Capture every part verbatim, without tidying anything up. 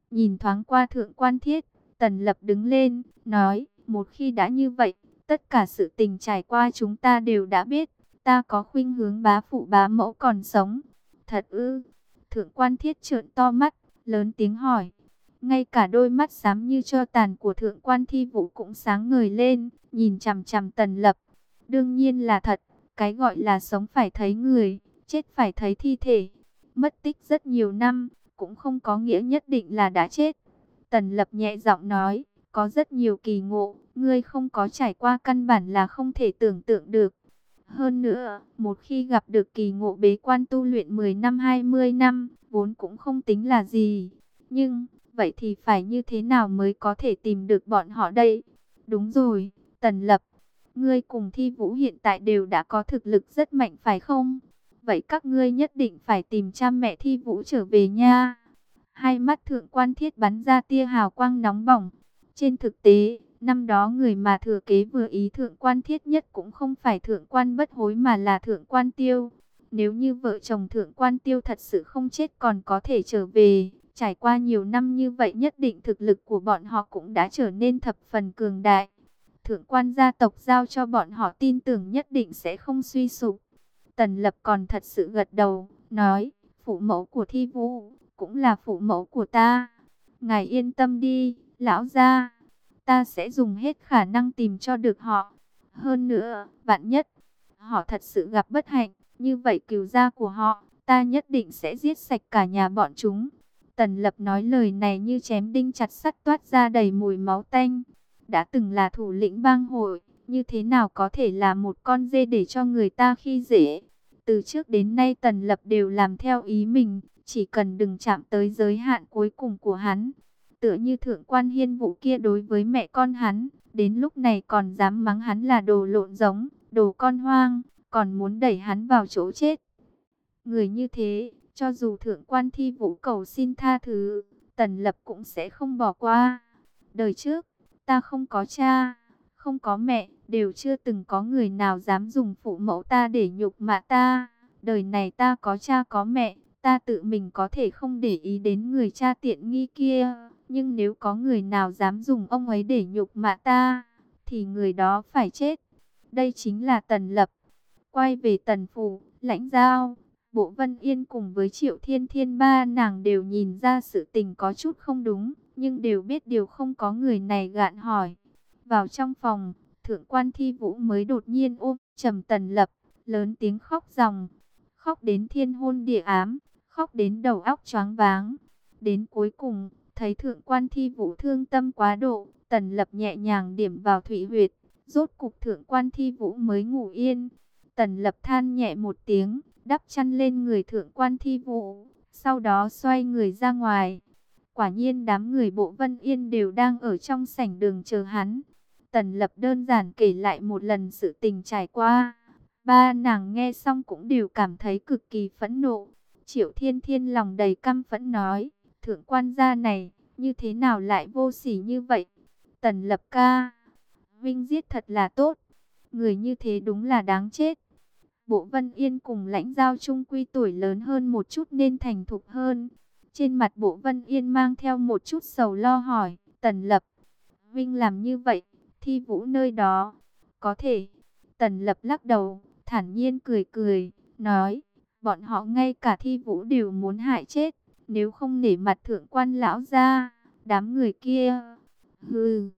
Nhìn thoáng qua Thượng Quan Thiết, Tần Lập đứng lên, nói, một khi đã như vậy, tất cả sự tình trải qua chúng ta đều đã biết, ta có khuynh hướng bá phụ bá mẫu còn sống. Thật ư? Thượng Quan Thiết trợn to mắt, lớn tiếng hỏi. Ngay cả đôi mắt xám như tro tàn của Thượng Quan Thi Vũ cũng sáng ngời lên, nhìn chằm chằm Tần Lập. Đương nhiên là thật, cái gọi là sống phải thấy người, chết phải thấy thi thể. Mất tích rất nhiều năm, cũng không có nghĩa nhất định là đã chết. Tần Lập nhẹ giọng nói, có rất nhiều kỳ ngộ, ngươi không có trải qua căn bản là không thể tưởng tượng được. Hơn nữa, một khi gặp được kỳ ngộ bế quan tu luyện mười năm hai mươi năm, vốn cũng không tính là gì. Nhưng, vậy thì phải như thế nào mới có thể tìm được bọn họ đây? Đúng rồi, Tần Lập, ngươi cùng Thi Vũ hiện tại đều đã có thực lực rất mạnh phải không? Vậy các ngươi nhất định phải tìm cha mẹ Thi Vũ trở về nha. Hai mắt Thượng Quan Thiết bắn ra tia hào quang nóng bỏng. Trên thực tế, năm đó người mà thừa kế vừa ý Thượng Quan Thiết nhất cũng không phải Thượng Quan Bất Hối mà là Thượng Quan Tiêu. Nếu như vợ chồng Thượng Quan Tiêu thật sự không chết còn có thể trở về, trải qua nhiều năm như vậy nhất định thực lực của bọn họ cũng đã trở nên thập phần cường đại. Thượng Quan gia tộc giao cho bọn họ tin tưởng nhất định sẽ không suy sụp. Tần Lập còn thật sự gật đầu, nói, phụ mẫu của Thi Vũ cũng là phụ mẫu của ta. Ngài yên tâm đi, lão gia, ta sẽ dùng hết khả năng tìm cho được họ. Hơn nữa, vạn nhất, họ thật sự gặp bất hạnh, như vậy cừu gia của họ, ta nhất định sẽ giết sạch cả nhà bọn chúng. Tần Lập nói lời này như chém đinh chặt sắt, toát ra đầy mùi máu tanh. Đã từng là thủ lĩnh bang hội, như thế nào có thể là một con dê để cho người ta khi dễ. Từ trước đến nay Tần Lập đều làm theo ý mình, chỉ cần đừng chạm tới giới hạn cuối cùng của hắn. Tựa như Thượng Quan Hiên Vũ kia đối với mẹ con hắn, đến lúc này còn dám mắng hắn là đồ lộn giống, đồ con hoang, còn muốn đẩy hắn vào chỗ chết. Người như thế, cho dù Thượng Quan Thi Vũ cầu xin tha thứ, Tần Lập cũng sẽ không bỏ qua. Đời trước, ta không có cha, không có mẹ, đều chưa từng có người nào dám dùng phụ mẫu ta để nhục mạ ta. Đời này ta có cha có mẹ, ta tự mình có thể không để ý đến người cha tiện nghi kia. Nhưng nếu có người nào dám dùng ông ấy để nhục mạ ta, thì người đó phải chết. Đây chính là Tần Lập. Quay về Tần Phủ, Lãnh Giao, Bộ Vân Yên cùng với Triệu Thiên Thiên ba nàng đều nhìn ra sự tình có chút không đúng, nhưng đều biết điều không có người này gạn hỏi. Vào trong phòng, Thượng Quan Thi Vũ mới đột nhiên ôm chầm Tần Lập, lớn tiếng khóc ròng. Khóc đến thiên hôn địa ám, khóc đến đầu óc choáng váng. Đến cuối cùng, thấy Thượng Quan Thi Vũ thương tâm quá độ, Tần Lập nhẹ nhàng điểm vào thủy huyệt. Rốt cục Thượng Quan Thi Vũ mới ngủ yên. Tần Lập than nhẹ một tiếng, đắp chăn lên người Thượng Quan Thi Vũ, sau đó xoay người ra ngoài. Quả nhiên đám người Bộ Vân Yên đều đang ở trong sảnh đường chờ hắn. Tần Lập đơn giản kể lại một lần sự tình trải qua. Ba nàng nghe xong cũng đều cảm thấy cực kỳ phẫn nộ. Triệu Thiên Thiên lòng đầy căm phẫn nói, Thượng Quan gia này, như thế nào lại vô sỉ như vậy? Tần Lập ca, vinh giết thật là tốt. Người như thế đúng là đáng chết. Bộ Vân Yên cùng Lãnh Giao chung quy tuổi lớn hơn một chút nên thành thục hơn. Trên mặt Bộ Vân Yên mang theo một chút sầu lo hỏi, Tần Lập, Vinh làm như vậy, Thi Vũ nơi đó, có thể. Tần Lập lắc đầu, thản nhiên cười cười, nói, bọn họ ngay cả Thi Vũ đều muốn hại chết, nếu không nể mặt Thượng Quan lão gia, đám người kia, hừ.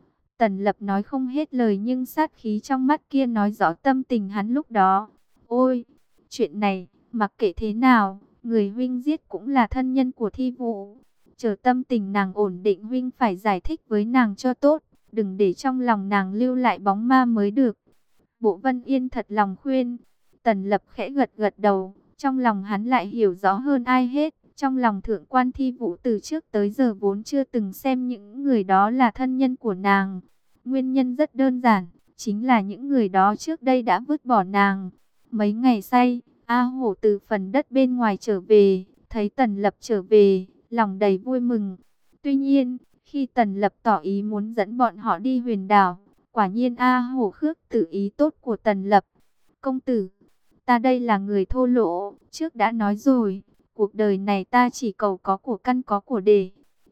Tần Lập nói không hết lời nhưng sát khí trong mắt kia nói rõ tâm tình hắn lúc đó. Ôi, chuyện này, mặc kệ thế nào, người huynh giết cũng là thân nhân của Thi Vũ. Chờ tâm tình nàng ổn định huynh phải giải thích với nàng cho tốt, đừng để trong lòng nàng lưu lại bóng ma mới được. Bộ Vân Yên thật lòng khuyên. Tần Lập khẽ gật gật đầu, trong lòng hắn lại hiểu rõ hơn ai hết. Trong lòng Thượng Quan Thi Vũ từ trước tới giờ vốn chưa từng xem những người đó là thân nhân của nàng. Nguyên nhân rất đơn giản, chính là những người đó trước đây đã vứt bỏ nàng. Mấy ngày say, A Hổ từ phần đất bên ngoài trở về, thấy Tần Lập trở về, lòng đầy vui mừng. Tuy nhiên, khi Tần Lập tỏ ý muốn dẫn bọn họ đi Huyền Đảo, quả nhiên A Hổ khước từ ý tốt của Tần Lập. Công tử, ta đây là người thô lỗ, trước đã nói rồi, cuộc đời này ta chỉ cầu có của căn có của để.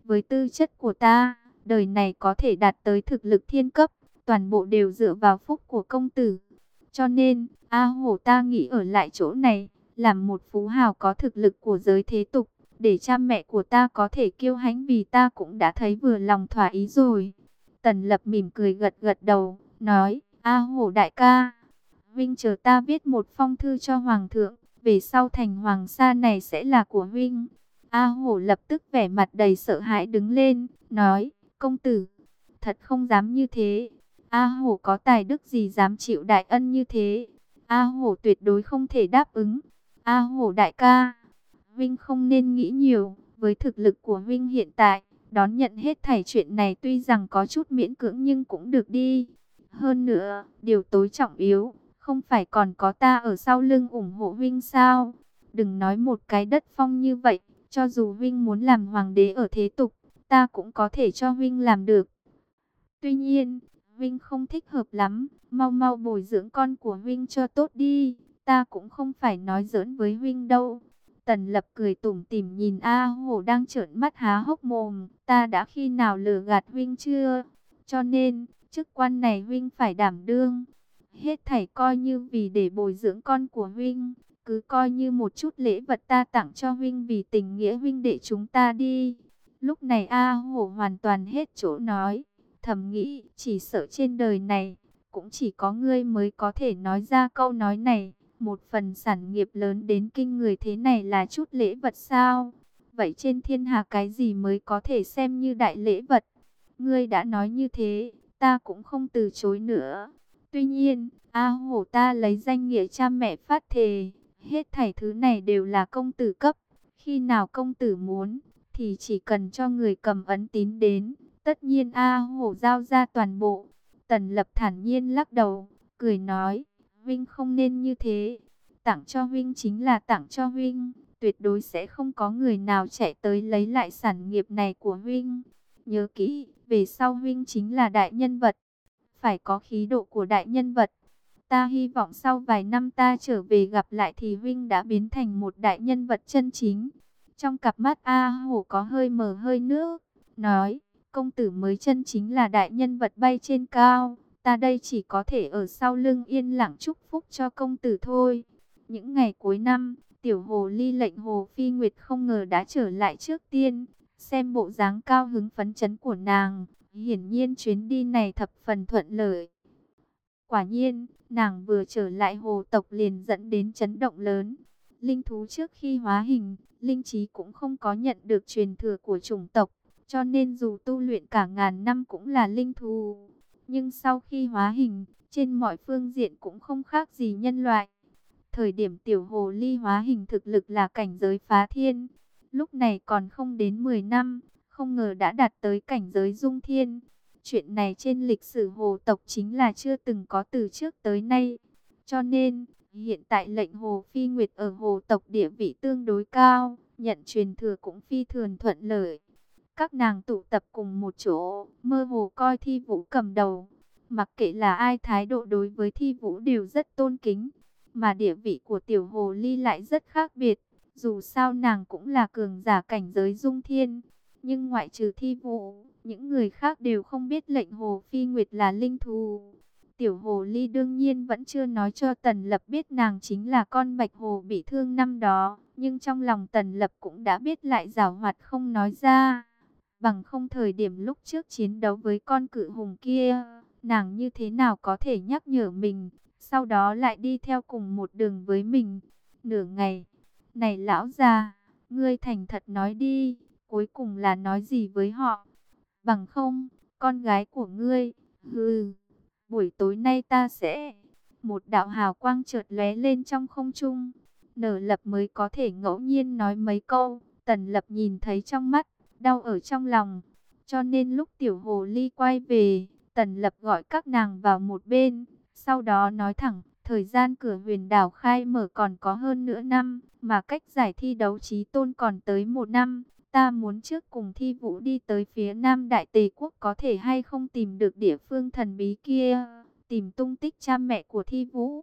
Với tư chất của ta, đời này có thể đạt tới thực lực thiên cấp, toàn bộ đều dựa vào phúc của công tử. Cho nên, A Hổ ta nghĩ ở lại chỗ này, làm một phú hào có thực lực của giới thế tục, để cha mẹ của ta có thể kiêu hãnh vì ta cũng đã thấy vừa lòng thỏa ý rồi. Tần Lập mỉm cười gật gật đầu, nói, A Hổ đại ca, Vinh chờ ta viết một phong thư cho Hoàng thượng, về sau thành Hoàng Sa này sẽ là của Vinh. A Hổ lập tức vẻ mặt đầy sợ hãi đứng lên, nói, công tử, thật không dám như thế. A Hổ có tài đức gì dám chịu đại ân như thế? A Hổ tuyệt đối không thể đáp ứng. A Hổ đại ca, Vinh không nên nghĩ nhiều, với thực lực của Vinh hiện tại, đón nhận hết thảy chuyện này tuy rằng có chút miễn cưỡng nhưng cũng được đi. Hơn nữa, điều tối trọng yếu, không phải còn có ta ở sau lưng ủng hộ Vinh sao? Đừng nói một cái đất phong như vậy, cho dù Vinh muốn làm hoàng đế ở thế tục, ta cũng có thể cho Vinh làm được. Tuy nhiên, Vinh không thích hợp lắm, mau mau bồi dưỡng con của Vinh cho tốt đi, ta cũng không phải nói giỡn với Vinh đâu. Tần Lập cười tủm tỉm nhìn A Hổ đang trợn mắt há hốc mồm, ta đã khi nào lừa gạt Vinh chưa? Cho nên, chức quan này Vinh phải đảm đương. Hết thảy coi như vì để bồi dưỡng con của Vinh, cứ coi như một chút lễ vật ta tặng cho Vinh vì tình nghĩa huynh đệ chúng ta đi. Lúc này A Hổ hoàn toàn hết chỗ nói, thầm nghĩ chỉ sợ trên đời này, cũng chỉ có ngươi mới có thể nói ra câu nói này. Một phần sản nghiệp lớn đến kinh người thế này là chút lễ vật sao? Vậy trên thiên hạ cái gì mới có thể xem như đại lễ vật? Ngươi đã nói như thế, ta cũng không từ chối nữa. Tuy nhiên, A Hổ ta lấy danh nghĩa cha mẹ phát thề, hết thảy thứ này đều là công tử cấp. Khi nào công tử muốn, thì chỉ cần cho người cầm ấn tín đến, tất nhiên A Hổ giao ra toàn bộ. Tần Lập thản nhiên lắc đầu, cười nói, Vinh không nên như thế. Tặng cho Vinh chính là tặng cho Vinh, tuyệt đối sẽ không có người nào chạy tới lấy lại sản nghiệp này của Vinh. Nhớ kỹ, về sau Vinh chính là đại nhân vật, phải có khí độ của đại nhân vật. Ta hy vọng sau vài năm ta trở về gặp lại thì Vinh đã biến thành một đại nhân vật chân chính. Trong cặp mắt A Hổ có hơi mờ hơi nước, nói, công tử mới chân chính là đại nhân vật bay trên cao. Ta đây chỉ có thể ở sau lưng yên lặng chúc phúc cho công tử thôi. Những ngày cuối năm, tiểu hồ ly lệnh Hồ Phi Nguyệt không ngờ đã trở lại trước tiên. Xem bộ dáng cao hứng phấn chấn của nàng, hiển nhiên chuyến đi này thập phần thuận lợi. Quả nhiên, nàng vừa trở lại hồ tộc liền dẫn đến chấn động lớn. Linh thú trước khi hóa hình, linh trí cũng không có nhận được truyền thừa của chủng tộc, cho nên dù tu luyện cả ngàn năm cũng là linh thú. Nhưng sau khi hóa hình, trên mọi phương diện cũng không khác gì nhân loại. Thời điểm tiểu hồ ly hóa hình thực lực là cảnh giới phá thiên. Lúc này còn không đến mười năm, không ngờ đã đạt tới cảnh giới dung thiên. Chuyện này trên lịch sử hồ tộc chính là chưa từng có từ trước tới nay. Cho nên, hiện tại lệnh Hồ Phi Nguyệt ở hồ tộc địa vị tương đối cao, nhận truyền thừa cũng phi thường thuận lợi. Các nàng tụ tập cùng một chỗ, mơ hồ coi Thi Vũ cầm đầu. Mặc kệ là ai thái độ đối với Thi Vũ đều rất tôn kính. Mà địa vị của tiểu hồ ly lại rất khác biệt. Dù sao nàng cũng là cường giả cảnh giới dung thiên. Nhưng ngoại trừ Thi Vũ, những người khác đều không biết lệnh Hồ Phi Nguyệt là linh thú. Tiểu hồ ly đương nhiên vẫn chưa nói cho Tần Lập biết nàng chính là con bạch hồ bị thương năm đó. Nhưng trong lòng Tần Lập cũng đã biết lại giảo hoạt không nói ra. Bằng không thời điểm lúc trước chiến đấu với con cự hùng kia, nàng như thế nào có thể nhắc nhở mình, sau đó lại đi theo cùng một đường với mình. Nửa ngày, này lão già, ngươi thành thật nói đi, cuối cùng là nói gì với họ? Bằng không, con gái của ngươi, hừ, buổi tối nay ta sẽ... Một đạo hào quang chợt lóe lên trong không trung. Nở Lập mới có thể ngẫu nhiên nói mấy câu, Tần Lập nhìn thấy trong mắt, đau ở trong lòng. Cho nên lúc tiểu hồ ly quay về, Tần Lập gọi các nàng vào một bên, sau đó nói thẳng, thời gian cửa huyền đảo khai mở còn có hơn nửa năm, mà cách giải thi đấu chí tôn còn tới một năm. Ta muốn trước cùng Thi Vũ đi tới phía Nam Đại Tề Quốc, có thể hay không tìm được địa phương thần bí kia, tìm tung tích cha mẹ của Thi Vũ.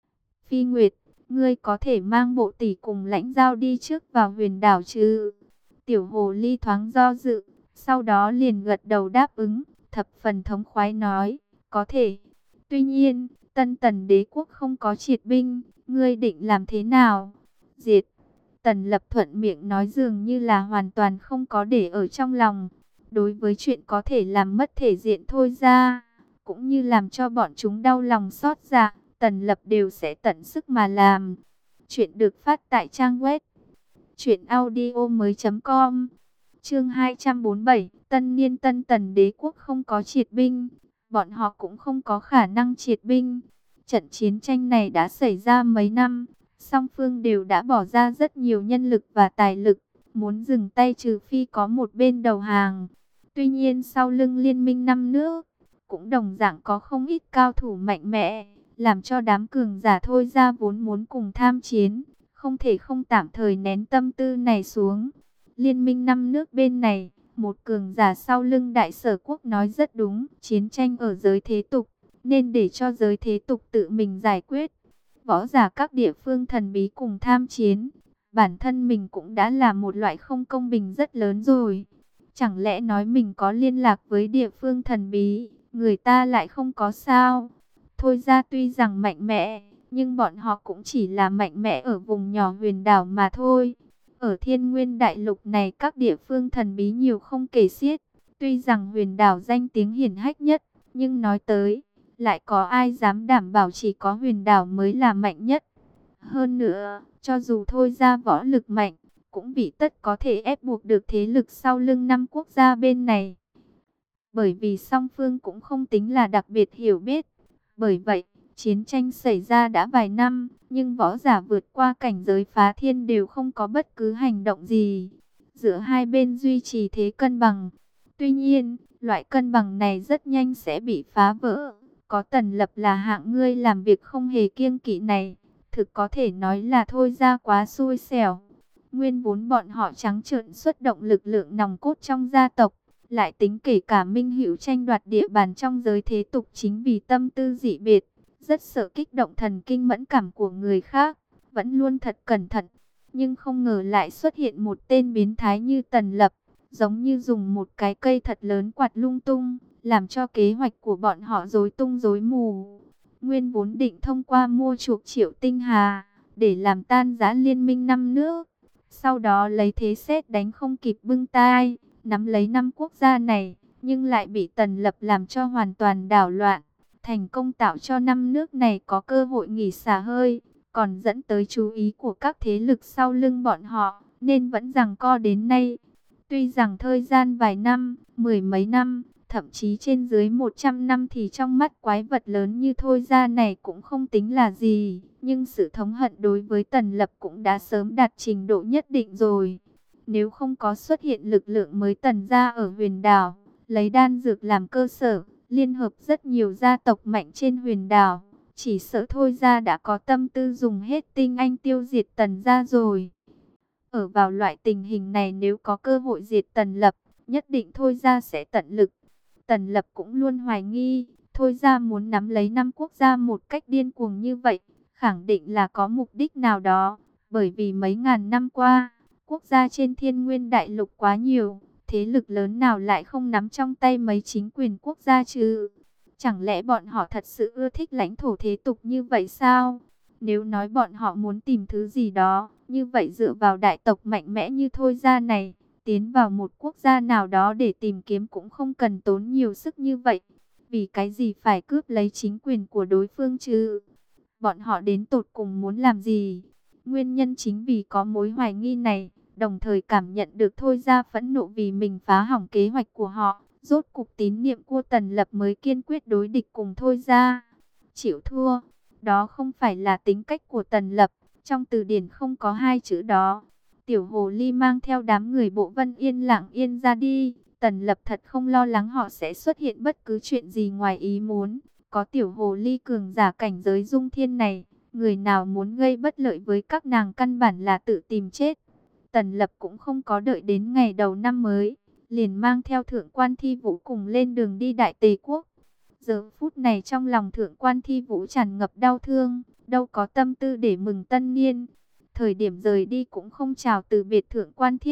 Phi Nguyệt, ngươi có thể mang bộ tỷ cùng lãnh giao đi trước vào huyền đảo chứ? Tiểu hồ ly thoáng do dự, Sau đó liền gật đầu đáp ứng, thập phần thống khoái nói, có thể. Tuy nhiên, Tân Tần đế quốc không có triệt binh, ngươi định làm thế nào? Diệt. Tần Lập thuận miệng nói dường như là hoàn toàn không có để ở trong lòng. Đối với chuyện có thể làm mất thể diện Thôi Gia, cũng như làm cho bọn chúng đau lòng xót dạ, Tần Lập đều sẽ tận sức mà làm. Chuyện được phát tại trang web truyện audio mới chấm com. Chương hai trăm bốn mươi bảy, Tân Niên Tân Tần đế quốc không có triệt binh, bọn họ cũng không có khả năng triệt binh. Trận chiến tranh này đã xảy ra mấy năm, song phương đều đã bỏ ra rất nhiều nhân lực và tài lực, muốn dừng tay trừ phi có một bên đầu hàng. Tuy nhiên sau lưng liên minh năm nước, cũng đồng dạng có không ít cao thủ mạnh mẽ, làm cho đám cường giả Thôi Gia vốn muốn cùng tham chiến, không thể không tạm thời nén tâm tư này xuống. Liên minh năm nước bên này, một cường giả sau lưng Đại Sở Quốc nói rất đúng, chiến tranh ở giới thế tục, nên để cho giới thế tục tự mình giải quyết. Võ giả các địa phương thần bí cùng tham chiến, bản thân mình cũng đã là một loại không công bình rất lớn rồi. Chẳng lẽ nói mình có liên lạc với địa phương thần bí, người ta lại không có sao? Thôi Ra tuy rằng mạnh mẽ, nhưng bọn họ cũng chỉ là mạnh mẽ ở vùng nhỏ huyền đảo mà thôi. Ở Thiên Nguyên Đại Lục này các địa phương thần bí nhiều không kể xiết. Tuy rằng huyền đảo danh tiếng hiển hách nhất, nhưng nói tới, lại có ai dám đảm bảo chỉ có huyền đảo mới là mạnh nhất. Hơn nữa, cho dù Thôi Ra võ lực mạnh, cũng bị tất có thể ép buộc được thế lực sau lưng năm quốc gia bên này. Bởi vì song phương cũng không tính là đặc biệt hiểu biết. Bởi vậy, chiến tranh xảy ra đã vài năm, nhưng võ giả vượt qua cảnh giới phá thiên đều không có bất cứ hành động gì. Giữa hai bên duy trì thế cân bằng. Tuy nhiên, loại cân bằng này rất nhanh sẽ bị phá vỡ. Có Tần Lập là hạng ngươi làm việc không hề kiêng kỵ này, thực có thể nói là Thôi Ra quá xui xẻo. Nguyên vốn bọn họ trắng trợn xuất động lực lượng nòng cốt trong gia tộc, lại tính kể cả Minh Hữu tranh đoạt địa bàn trong giới thế tục chính vì tâm tư dị biệt, rất sợ kích động thần kinh mẫn cảm của người khác, vẫn luôn thật cẩn thận. Nhưng không ngờ lại xuất hiện một tên biến thái như Tần Lập, giống như dùng một cái cây thật lớn quạt lung tung, làm cho kế hoạch của bọn họ rối tung rối mù. Nguyên vốn định thông qua mua chuộc Triệu Tinh Hà, để làm tan rã liên minh năm nước, sau đó lấy thế sét đánh không kịp bưng tai, nắm lấy năm quốc gia này, nhưng lại bị Tần Lập làm cho hoàn toàn đảo loạn, thành công tạo cho năm nước này có cơ hội nghỉ xả hơi, còn dẫn tới chú ý của các thế lực sau lưng bọn họ, nên vẫn giằng co đến nay. Tuy rằng thời gian vài năm, mười mấy năm, thậm chí trên dưới một trăm năm thì trong mắt quái vật lớn như Thôi Ra này cũng không tính là gì, nhưng sự thống hận đối với Tần Lập cũng đã sớm đạt trình độ nhất định rồi. Nếu không có xuất hiện lực lượng mới Tần gia ở huyền đảo, lấy đan dược làm cơ sở, liên hợp rất nhiều gia tộc mạnh trên huyền đảo, chỉ sợ Thôi Ra đã có tâm tư dùng hết tinh anh tiêu diệt Tần gia rồi. Ở vào loại tình hình này, nếu có cơ hội diệt Tần Lập, nhất định Thôi Ra sẽ tận lực. Tần Lập cũng luôn hoài nghi, Thôi Ra muốn nắm lấy năm quốc gia một cách điên cuồng như vậy, khẳng định là có mục đích nào đó, bởi vì mấy ngàn năm qua, quốc gia trên Thiên Nguyên Đại Lục quá nhiều, thế lực lớn nào lại không nắm trong tay mấy chính quyền quốc gia chứ? Chẳng lẽ bọn họ thật sự ưa thích lãnh thổ thế tục như vậy sao? Nếu nói bọn họ muốn tìm thứ gì đó, như vậy dựa vào đại tộc mạnh mẽ như Thôi Ra này, tiến vào một quốc gia nào đó để tìm kiếm cũng không cần tốn nhiều sức như vậy. Vì cái gì phải cướp lấy chính quyền của đối phương chứ? Bọn họ đến tột cùng muốn làm gì? Nguyên nhân chính vì có mối hoài nghi này, đồng thời cảm nhận được Thôi Ra phẫn nộ vì mình phá hỏng kế hoạch của họ. Rốt cục tín niệm của Tần Lập mới kiên quyết đối địch cùng Thôi Ra. Chịu thua, đó không phải là tính cách của Tần Lập, trong từ điển không có hai chữ đó. Tiểu Hồ Ly mang theo đám người Bộ Vân Yên lặng yên ra đi. Tần Lập thật không lo lắng họ sẽ xuất hiện bất cứ chuyện gì ngoài ý muốn. Có Tiểu Hồ Ly cường giả cảnh giới dung thiên này, người nào muốn gây bất lợi với các nàng căn bản là tự tìm chết. Tần Lập cũng không có đợi đến ngày đầu năm mới, liền mang theo Thượng quan Thi Vũ cùng lên đường đi Đại Tề Quốc. Giờ phút này trong lòng Thượng quan Thi Vũ tràn ngập đau thương, đâu có tâm tư để mừng tân niên. Thời điểm rời đi cũng không chào từ biệt Thượng quan Thiết,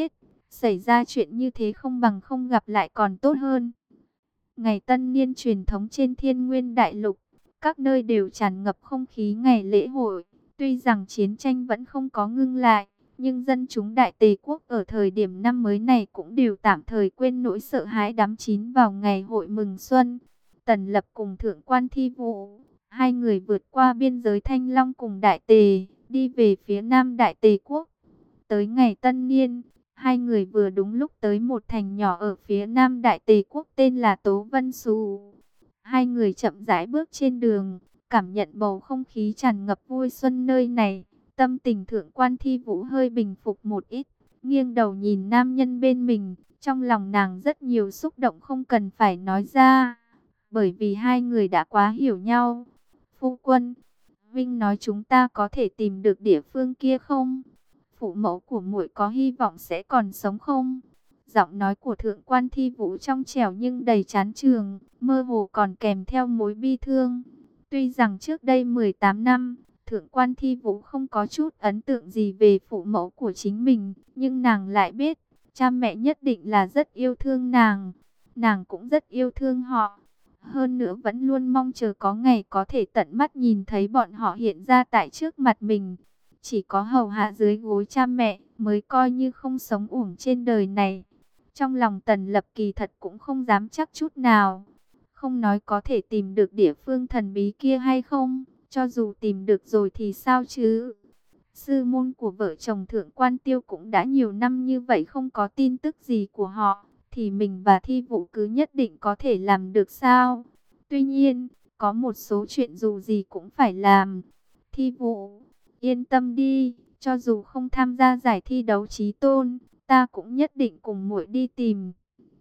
Xảy ra chuyện như thế không bằng không gặp lại còn tốt hơn. Ngày tân niên truyền thống trên Thiên Nguyên Đại Lục, các nơi đều tràn ngập không khí ngày lễ hội. Tuy rằng chiến tranh vẫn không có ngưng lại, nhưng dân chúng Đại Tề quốc ở thời điểm năm mới này cũng đều tạm thời quên nỗi sợ hãi đắm chìm vào ngày hội mừng xuân. Tần Lập cùng Thượng quan Thi Vũ, hai người vượt qua biên giới Thanh Long cùng Đại Tề, đi về phía Nam Đại Tề quốc. Tới ngày tân niên, hai người vừa đúng lúc tới một thành nhỏ ở phía Nam Đại Tề quốc tên là Tố Vân Xù. Hai người chậm rãi bước trên đường, cảm nhận bầu không khí tràn ngập vui xuân nơi này. Tâm tình Thượng quan Thi Vũ hơi bình phục một ít, nghiêng đầu nhìn nam nhân bên mình. Trong lòng nàng rất nhiều xúc động không cần phải nói ra, bởi vì hai người đã quá hiểu nhau. Phu quân, Vinh nói chúng ta có thể tìm được địa phương kia không? Phụ mẫu của muội có hy vọng sẽ còn sống không? Giọng nói của Thượng quan Thi Vũ trong trẻo nhưng đầy chán chường, mơ hồ còn kèm theo mối bi thương. Tuy rằng trước đây mười tám năm, Thượng quan Thi Vũ không có chút ấn tượng gì về phụ mẫu của chính mình, nhưng nàng lại biết, cha mẹ nhất định là rất yêu thương nàng. Nàng cũng rất yêu thương họ. Hơn nữa vẫn luôn mong chờ có ngày có thể tận mắt nhìn thấy bọn họ hiện ra tại trước mặt mình. Chỉ có hầu hạ dưới gối cha mẹ mới coi như không sống uổng trên đời này. Trong lòng Tần Lập kỳ thật cũng không dám chắc chút nào. Không nói có thể tìm được địa phương thần bí kia hay không, cho dù tìm được rồi thì sao chứ? Sư môn của vợ chồng Thượng quan Tiêu cũng đã nhiều năm như vậy không có tin tức gì của họ, thì mình và Thi Vũ cứ nhất định có thể làm được sao? Tuy nhiên, có một số chuyện dù gì cũng phải làm. Thi Vũ, yên tâm đi, cho dù không tham gia giải thi đấu chí tôn, ta cũng nhất định cùng muội đi tìm.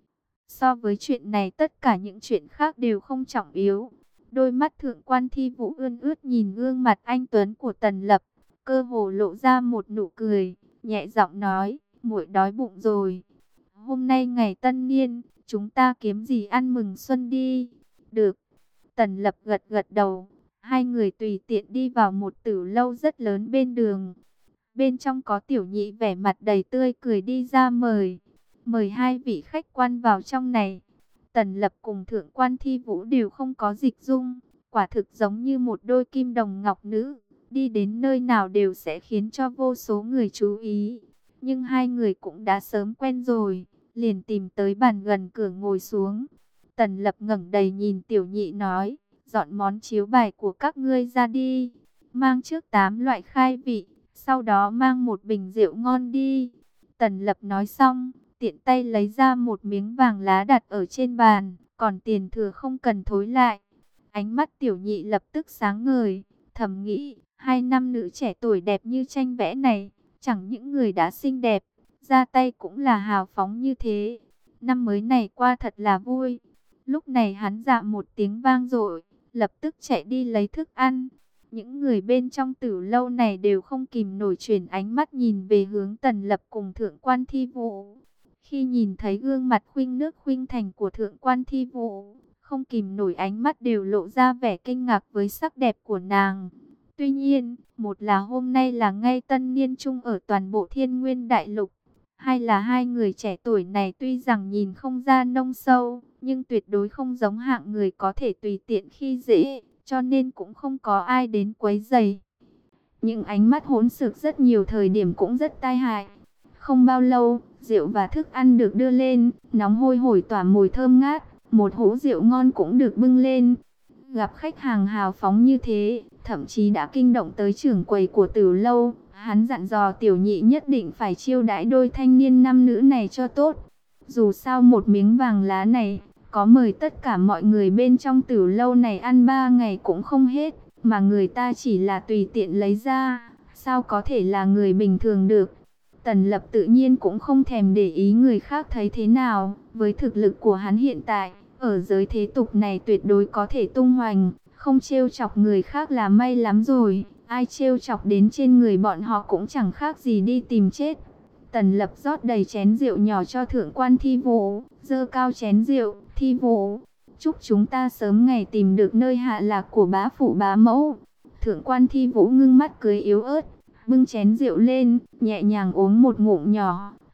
So với chuyện này tất cả những chuyện khác đều không trọng yếu. Đôi mắt Thượng quan Thi Vũ ươn ướt nhìn gương mặt anh tuấn của Tần Lập, cơ hồ lộ ra một nụ cười, nhẹ giọng nói, muội đói bụng rồi. Hôm nay ngày tân niên, chúng ta kiếm gì ăn mừng xuân đi. Được. Tần Lập gật gật đầu. Hai người tùy tiện đi vào một tử lâu rất lớn bên đường. Bên trong có Tiểu Nhị vẻ mặt đầy tươi cười đi ra mời. Mời hai vị khách quan vào trong này. Tần Lập cùng Thượng quan Thi Vũ đều không có dịch dung. Quả thực giống như một đôi kim đồng ngọc nữ. Đi đến nơi nào đều sẽ khiến cho vô số người chú ý. Nhưng hai người cũng đã sớm quen rồi, liền tìm tới bàn gần cửa ngồi xuống. Tần Lập ngẩng đầy nhìn Tiểu Nhị nói, dọn món chiếu bài của các ngươi ra đi. Mang trước tám loại khai vị, sau đó mang một bình rượu ngon đi. Tần Lập nói xong, tiện tay lấy ra một miếng vàng lá đặt ở trên bàn, còn tiền thừa không cần thối lại. Ánh mắt Tiểu Nhị lập tức sáng ngời, thầm nghĩ, hai nam nữ trẻ tuổi đẹp như tranh vẽ này, chẳng những người đã xinh đẹp, ra tay cũng là hào phóng như thế. Năm mới này qua thật là vui. Lúc này hắn dạ một tiếng vang dội, lập tức chạy đi lấy thức ăn. Những người bên trong tử lâu này đều không kìm nổi chuyển ánh mắt nhìn về hướng Tần Lập cùng Thượng quan Thi Vũ. Khi nhìn thấy gương mặt khuynh nước khuynh thành của Thượng quan Thi Vũ, không kìm nổi ánh mắt đều lộ ra vẻ kinh ngạc với sắc đẹp của nàng. Tuy nhiên, một là hôm nay là ngay tân niên chung ở toàn bộ Thiên Nguyên Đại Lục. Hai là hai người trẻ tuổi này tuy rằng nhìn không ra nông sâu, nhưng tuyệt đối không giống hạng người có thể tùy tiện khi dễ, cho nên cũng không có ai đến quấy rầy. Những ánh mắt hỗn xược rất nhiều thời điểm cũng rất tai hại. Không bao lâu, rượu và thức ăn được đưa lên, nóng hôi hổi tỏa mùi thơm ngát, một hũ rượu ngon cũng được bưng lên. Gặp khách hàng hào phóng như thế, thậm chí đã kinh động tới trưởng quầy của Tử lâu. Hắn dặn dò Tiểu Nhị nhất định phải chiêu đãi đôi thanh niên nam nữ này cho tốt. Dù sao một miếng vàng lá này, có mời tất cả mọi người bên trong Tử lâu này ăn ba ngày cũng không hết, mà người ta chỉ là tùy tiện lấy ra, sao có thể là người bình thường được. Tần Lập tự nhiên cũng không thèm để ý người khác thấy thế nào, với thực lực của hắn hiện tại, ở giới thế tục này tuyệt đối có thể tung hoành, không trêu chọc người khác là may lắm rồi, ai trêu chọc đến trên người bọn họ cũng chẳng khác gì đi tìm chết. Tần Lập rót đầy chén rượu nhỏ cho Thượng quan Thi Vũ, giơ cao chén rượu, Thi Vũ, chúc chúng ta sớm ngày tìm được nơi hạ lạc của bá phụ bá mẫu. Thượng quan Thi Vũ ngưng mắt cười yếu ớt, bưng chén rượu lên, nhẹ nhàng uống một ngụm nhỏ,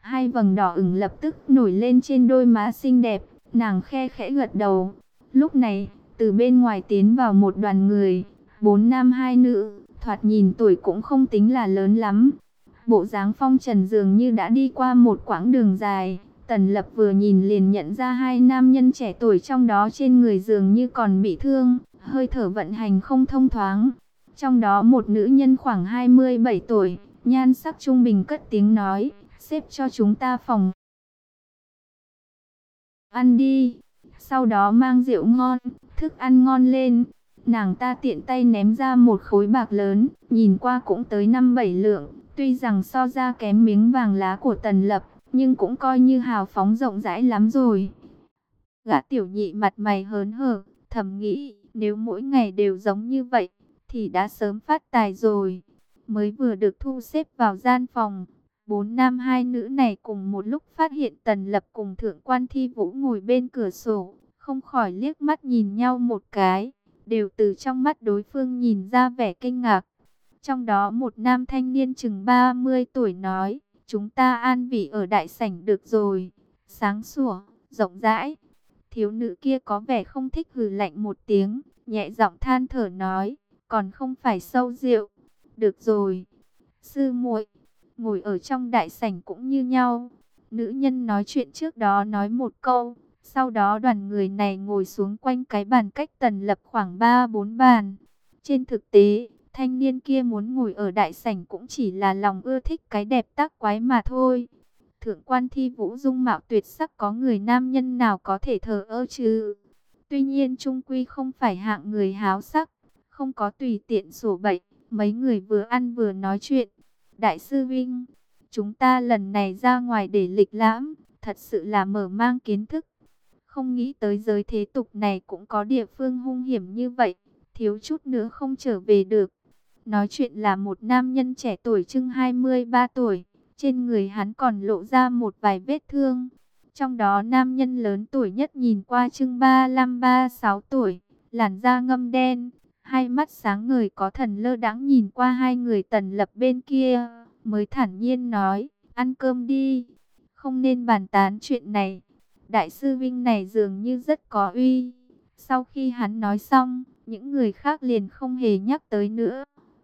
Hai vầng đỏ ửng lập tức nổi lên trên đôi má xinh đẹp, nàng khe khẽ gật đầu. Lúc này, từ bên ngoài tiến vào một đoàn người, bốn nam hai nữ, thoạt nhìn tuổi cũng không tính là lớn lắm. Bộ dáng phong trần dường như đã đi qua một quãng đường dài. Tần Lập vừa nhìn liền nhận ra hai nam nhân trẻ tuổi trong đó trên người dường như còn bị thương, hơi thở vận hành không thông thoáng. Trong đó một nữ nhân khoảng hai mươi bảy tuổi, nhan sắc trung bình cất tiếng nói, xếp cho chúng ta phòng ăn đi. Sau đó mang rượu ngon, thức ăn ngon lên. Nàng ta tiện tay ném ra một khối bạc lớn, nhìn qua cũng tới năm bảy lượng. Tuy rằng so ra kém miếng vàng lá của Tần Lập, nhưng cũng coi như hào phóng rộng rãi lắm rồi. Gã tiểu nhị mặt mày hớn hở, thầm nghĩ, nếu mỗi ngày đều giống như vậy, thì đã sớm phát tài rồi. Mới vừa được thu xếp vào gian phòng, bốn nam hai nữ này cùng một lúc phát hiện Tần Lập cùng Thượng quan Thi Vũ ngồi bên cửa sổ, không khỏi liếc mắt nhìn nhau một cái, đều từ trong mắt đối phương nhìn ra vẻ kinh ngạc. Trong đó một nam thanh niên chừng ba mươi tuổi nói, chúng ta an vị ở đại sảnh được rồi, sáng sủa, rộng rãi. Thiếu nữ kia có vẻ không thích, hừ lạnh một tiếng, nhẹ giọng than thở nói, còn không phải sâu rượu. Được rồi, sư muội, ngồi ở trong đại sảnh cũng như nhau. Nữ nhân nói chuyện trước đó nói một câu, sau đó đoàn người này ngồi xuống quanh cái bàn cách Tần Lập khoảng ba bốn bàn. Trên thực tế, thanh niên kia muốn ngồi ở đại sảnh cũng chỉ là lòng ưa thích cái đẹp tác quái mà thôi. Thượng quan Thi Vũ dung mạo tuyệt sắc, có người nam nhân nào có thể thờ ơ chứ? Tuy nhiên trung quy không phải hạng người háo sắc, không có tùy tiện sổ bậy. Mấy người vừa ăn vừa nói chuyện. Đại sư Vinh, chúng ta lần này ra ngoài để lịch lãm, thật sự là mở mang kiến thức. Không nghĩ tới giới thế tục này cũng có địa phương hung hiểm như vậy, thiếu chút nữa không trở về được. Nói chuyện là một nam nhân trẻ tuổi chừng hai mươi ba tuổi, trên người hắn còn lộ ra một vài vết thương. Trong đó nam nhân lớn tuổi nhất nhìn qua chừng ba mươi lăm ba mươi sáu tuổi, làn da ngăm đen, hai mắt sáng ngời có thần lơ đãng nhìn qua hai người Tần Lập bên kia, mới thản nhiên nói, ăn cơm đi, không nên bàn tán chuyện này. Đại sư Vinh này dường như rất có uy. Sau khi hắn nói xong, những người khác liền không hề nhắc tới nữa.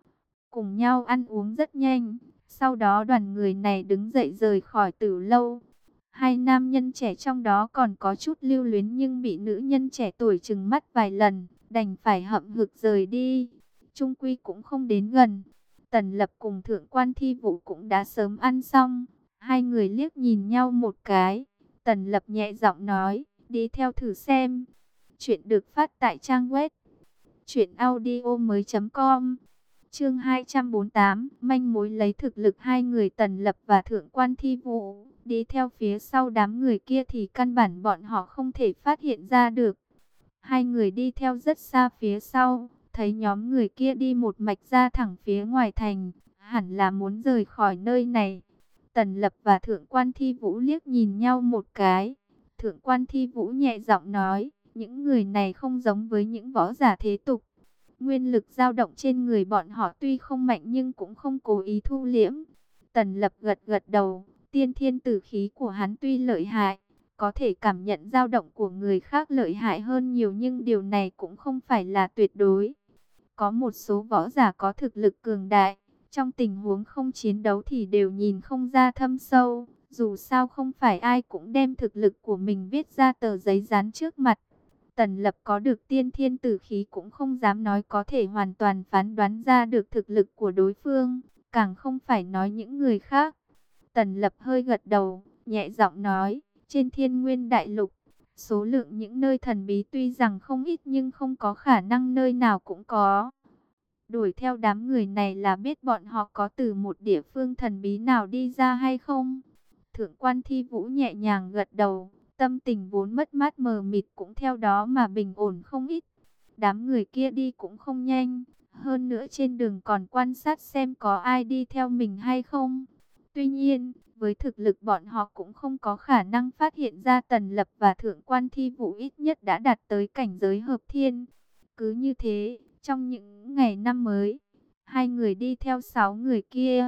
Cùng nhau ăn uống rất nhanh, sau đó đoàn người này đứng dậy rời khỏi Tử lâu. Hai nam nhân trẻ trong đó còn có chút lưu luyến nhưng bị nữ nhân trẻ tuổi trừng mắt vài lần, đành phải hậm hực rời đi. Trung quy cũng không đến gần. Tần Lập cùng Thượng quan Thi Vũ cũng đã sớm ăn xong. Hai người liếc nhìn nhau một cái. Tần Lập nhẹ giọng nói, đi theo thử xem. Chuyện được phát tại trang web truyện audio mới chấm com. Chương hai trăm bốn mươi tám, manh mối lấy thực lực. Hai người Tần Lập và Thượng quan Thi Vũ đi theo phía sau đám người kia thì căn bản bọn họ không thể phát hiện ra được. Hai người đi theo rất xa phía sau, thấy nhóm người kia đi một mạch ra thẳng phía ngoài thành, hẳn là muốn rời khỏi nơi này. Tần Lập và Thượng quan Thi Vũ liếc nhìn nhau một cái. Thượng quan Thi Vũ nhẹ giọng nói, những người này không giống với những võ giả thế tục. Nguyên lực dao động trên người bọn họ tuy không mạnh nhưng cũng không cố ý thu liễm. Tần Lập gật gật đầu, tiên thiên tử khí của hắn tuy lợi hại, có thể cảm nhận dao động của người khác lợi hại hơn nhiều, nhưng điều này cũng không phải là tuyệt đối. Có một số võ giả có thực lực cường đại, trong tình huống không chiến đấu thì đều nhìn không ra thâm sâu. Dù sao không phải ai cũng đem thực lực của mình viết ra tờ giấy dán trước mặt. Tần Lập có được tiên thiên tử khí cũng không dám nói có thể hoàn toàn phán đoán ra được thực lực của đối phương, càng không phải nói những người khác. Tần Lập hơi gật đầu, nhẹ giọng nói, trên Thiên Nguyên Đại Lục, số lượng những nơi thần bí tuy rằng không ít nhưng không có khả năng nơi nào cũng có. Đuổi theo đám người này là biết bọn họ có từ một địa phương thần bí nào đi ra hay không? Thượng quan Thi Vũ nhẹ nhàng gật đầu, tâm tình vốn mất mát mờ mịt cũng theo đó mà bình ổn không ít. Đám người kia đi cũng không nhanh, hơn nữa trên đường còn quan sát xem có ai đi theo mình hay không. Tuy nhiên, với thực lực bọn họ cũng không có khả năng phát hiện ra Tần Lập và Thượng quan Thi Vũ ít nhất đã đạt tới cảnh giới hợp thiên. Cứ như thế, trong những ngày năm mới, hai người đi theo sáu người kia,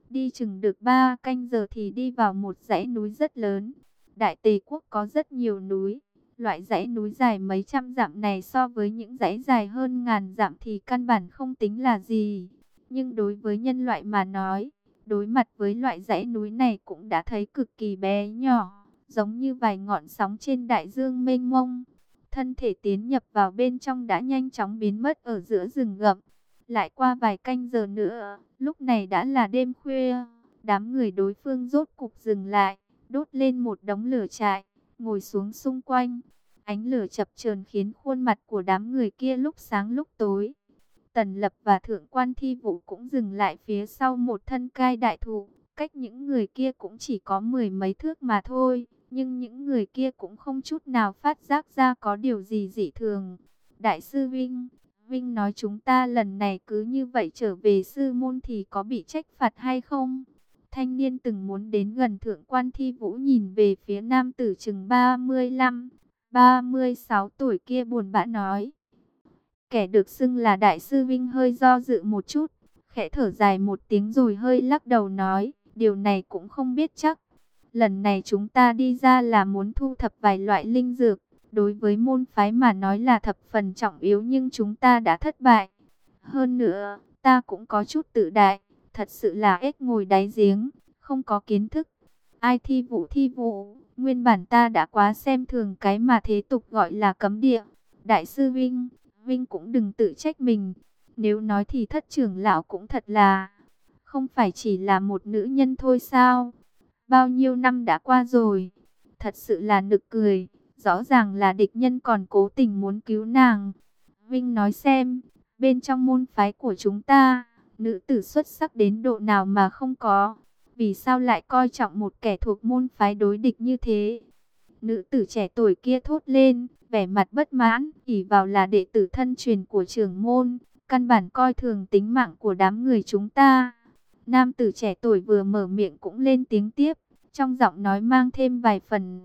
Đi chừng được ba canh giờ thì đi vào một dãy núi rất lớn. Đại Tề quốc có rất nhiều núi. Loại dãy núi dài mấy trăm dặm này so với những dãy dài hơn ngàn dặm thì căn bản không tính là gì. Nhưng đối với nhân loại mà nói, đối mặt với loại dãy núi này cũng đã thấy cực kỳ bé nhỏ, giống như vài ngọn sóng trên đại dương mênh mông. Thân thể tiến nhập vào bên trong đã nhanh chóng biến mất ở giữa rừng rậm. Lại qua vài canh giờ nữa, lúc này đã là đêm khuya, đám người đối phương rốt cục dừng lại, đốt lên một đống lửa trại, ngồi xuống xung quanh. Ánh lửa chập chờn khiến khuôn mặt của đám người kia lúc sáng lúc tối. Tần Lập và Thượng quan Thi Vũ cũng dừng lại phía sau một thân cai đại thụ, cách những người kia cũng chỉ có mười mấy thước mà thôi, nhưng những người kia cũng không chút nào phát giác ra có điều gì dị thường. Đại sư Vinh, Vinh nói chúng ta lần này cứ như vậy trở về sư môn thì có bị trách phạt hay không? Thanh niên từng muốn đến gần Thượng quan Thi Vũ nhìn về phía nam tử chừng ba mươi lăm, ba mươi sáu tuổi kia buồn bã nói. Kẻ được xưng là Đại sư Vinh hơi do dự một chút, khẽ thở dài một tiếng rồi hơi lắc đầu nói, điều này cũng không biết chắc. Lần này chúng ta đi ra là muốn thu thập vài loại linh dược, đối với môn phái mà nói là thập phần trọng yếu nhưng chúng ta đã thất bại. Hơn nữa, ta cũng có chút tự đại, thật sự là ếch ngồi đáy giếng, không có kiến thức. Ai thi vụ thi vụ, nguyên bản ta đã quá xem thường cái mà thế tục gọi là cấm địa. Đại sư Vinh, Vinh cũng đừng tự trách mình. Nếu nói thì thất trưởng lão cũng thật là, không phải chỉ là một nữ nhân thôi sao? Bao nhiêu năm đã qua rồi, thật sự là nực cười. Rõ ràng là địch nhân còn cố tình muốn cứu nàng. Vinh nói xem, bên trong môn phái của chúng ta, nữ tử xuất sắc đến độ nào mà không có. Vì sao lại coi trọng một kẻ thuộc môn phái đối địch như thế? Nữ tử trẻ tuổi kia thốt lên, vẻ mặt bất mãn, ỷ vào là đệ tử thân truyền của trưởng môn, căn bản coi thường tính mạng của đám người chúng ta. Nam tử trẻ tuổi vừa mở miệng cũng lên tiếng tiếp, trong giọng nói mang thêm vài phần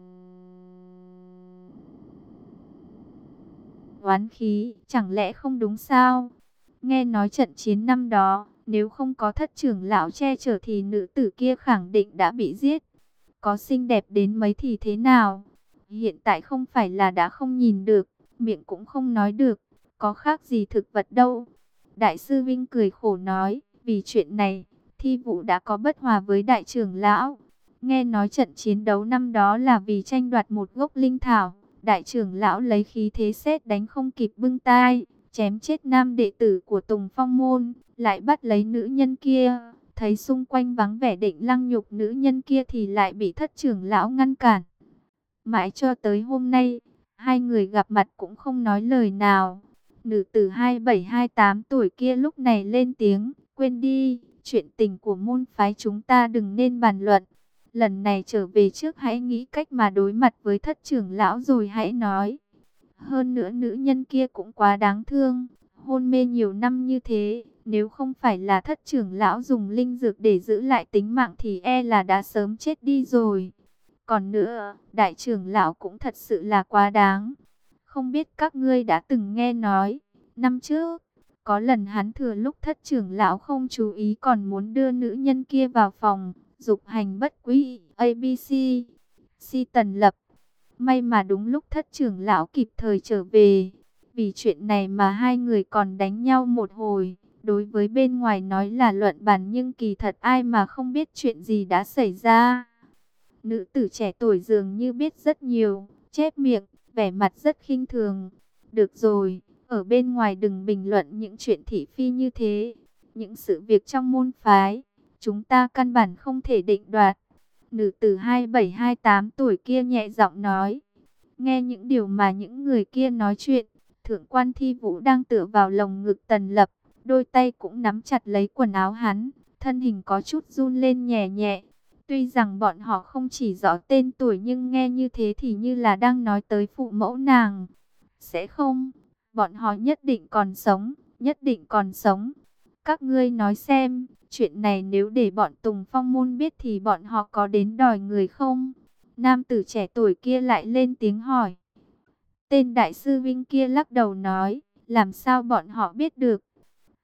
oán khí, chẳng lẽ không đúng sao? Nghe nói trận chiến năm đó, nếu không có thất trưởng lão che chở thì nữ tử kia khẳng định đã bị giết. Có xinh đẹp đến mấy thì thế nào? Hiện tại không phải là đã không nhìn được, miệng cũng không nói được, có khác gì thực vật đâu. Đại sư Vinh cười khổ nói, vì chuyện này, Thi Vũ đã có bất hòa với đại trưởng lão. Nghe nói trận chiến đấu năm đó là vì tranh đoạt một gốc linh thảo. Đại trưởng lão lấy khí thế sét đánh không kịp bưng tai, chém chết nam đệ tử của Tùng Phong môn, lại bắt lấy nữ nhân kia. Thấy xung quanh vắng vẻ định lăng nhục nữ nhân kia thì lại bị thất trưởng lão ngăn cản. Mãi cho tới hôm nay, hai người gặp mặt cũng không nói lời nào. Nữ tử hai bảy hai tám tuổi kia lúc này lên tiếng, quên đi, chuyện tình của môn phái chúng ta đừng nên bàn luận. Lần này trở về trước hãy nghĩ cách mà đối mặt với thất trưởng lão rồi hãy nói. Hơn nữa nữ nhân kia cũng quá đáng thương, hôn mê nhiều năm như thế, nếu không phải là thất trưởng lão dùng linh dược để giữ lại tính mạng thì e là đã sớm chết đi rồi. Còn nữa, đại trưởng lão cũng thật sự là quá đáng. Không biết các ngươi đã từng nghe nói, năm trước, có lần hắn thừa lúc thất trưởng lão không chú ý còn muốn đưa nữ nhân kia vào phòng, dục hành bất quý, a bê xê, si Tần Lập. May mà đúng lúc thất trưởng lão kịp thời trở về, vì chuyện này mà hai người còn đánh nhau một hồi. Đối với bên ngoài nói là luận bàn nhưng kỳ thật ai mà không biết chuyện gì đã xảy ra. Nữ tử trẻ tuổi dường như biết rất nhiều, chép miệng, vẻ mặt rất khinh thường. Được rồi, ở bên ngoài đừng bình luận những chuyện thị phi như thế. Những sự việc trong môn phái, chúng ta căn bản không thể định đoạt. Nữ tử hai bảy hai tám tuổi kia nhẹ giọng nói. Nghe những điều mà những người kia nói chuyện, Thượng quan Thi Vũ đang tựa vào lồng ngực Tần Lập, đôi tay cũng nắm chặt lấy quần áo hắn, thân hình có chút run lên nhẹ nhẹ. Tuy rằng bọn họ không chỉ rõ tên tuổi nhưng nghe như thế thì như là đang nói tới phụ mẫu nàng. Sẽ không, bọn họ nhất định còn sống, nhất định còn sống. Các ngươi nói xem, chuyện này nếu để bọn Tùng Phong môn biết thì bọn họ có đến đòi người không? Nam tử trẻ tuổi kia lại lên tiếng hỏi. Tên đại sư Vinh kia lắc đầu nói, làm sao bọn họ biết được?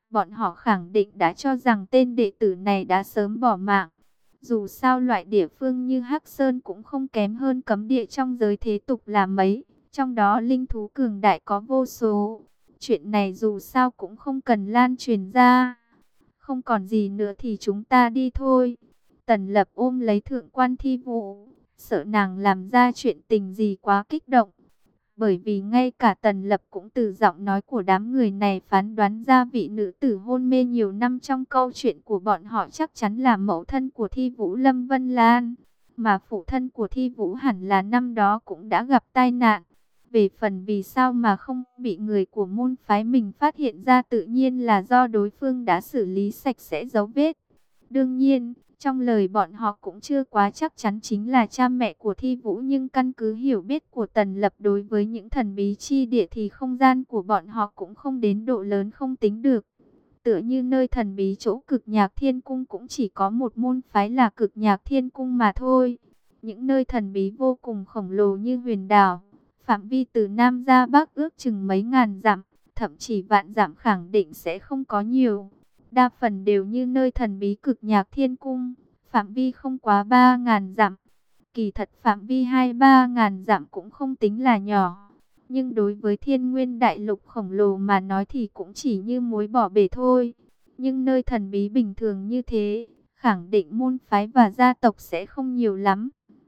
bọn họ khẳng định đã cho rằng tên đệ tử này đã sớm bỏ mạng. Dù sao loại địa phương như Hắc Sơn cũng không kém hơn cấm địa trong giới thế tục là mấy, trong đó linh thú cường đại có vô số. Chuyện này dù sao cũng không cần lan truyền ra. Không còn gì nữa thì chúng ta đi thôi. Tần Lập ôm lấy Thượng quan Thi Vũ, sợ nàng làm ra chuyện tình gì quá kích động. Bởi vì ngay cả Tần Lập cũng từ giọng nói của đám người này phán đoán ra vị nữ tử hôn mê nhiều năm trong câu chuyện của bọn họ chắc chắn là mẫu thân của Thi Vũ Lâm Vân Lan. Mà phụ thân của Thi Vũ hẳn là năm đó cũng đã gặp tai nạn. Về phần vì sao mà không bị người của môn phái mình phát hiện ra, tự nhiên là do đối phương đã xử lý sạch sẽ dấu vết. Đương nhiên, trong lời bọn họ cũng chưa quá chắc chắn chính là cha mẹ của Thi Vũ, nhưng căn cứ hiểu biết của Tần Lập đối với những thần bí chi địa thì không gian của bọn họ cũng không đến độ lớn không tính được. Tựa như nơi thần bí chỗ Cực Nhạc Thiên Cung cũng chỉ có một môn phái là Cực Nhạc Thiên Cung mà thôi. Những nơi thần bí vô cùng khổng lồ như Huyền Đảo, phạm vi từ Nam ra Bắc ước chừng mấy ngàn dặm, thậm chí vạn dặm khẳng định sẽ không có nhiều. Đa phần đều như nơi thần bí Cực Nhạc Thiên Cung, phạm vi không quá ba ngàn dặm. Kỳ thật phạm vi hai ba ngàn dặm cũng không tính là nhỏ. Nhưng đối với Thiên Nguyên Đại Lục khổng lồ mà nói thì cũng chỉ như muối bỏ bể thôi. Nhưng nơi thần bí bình thường như thế, khẳng định môn phái và gia tộc sẽ không nhiều lắm.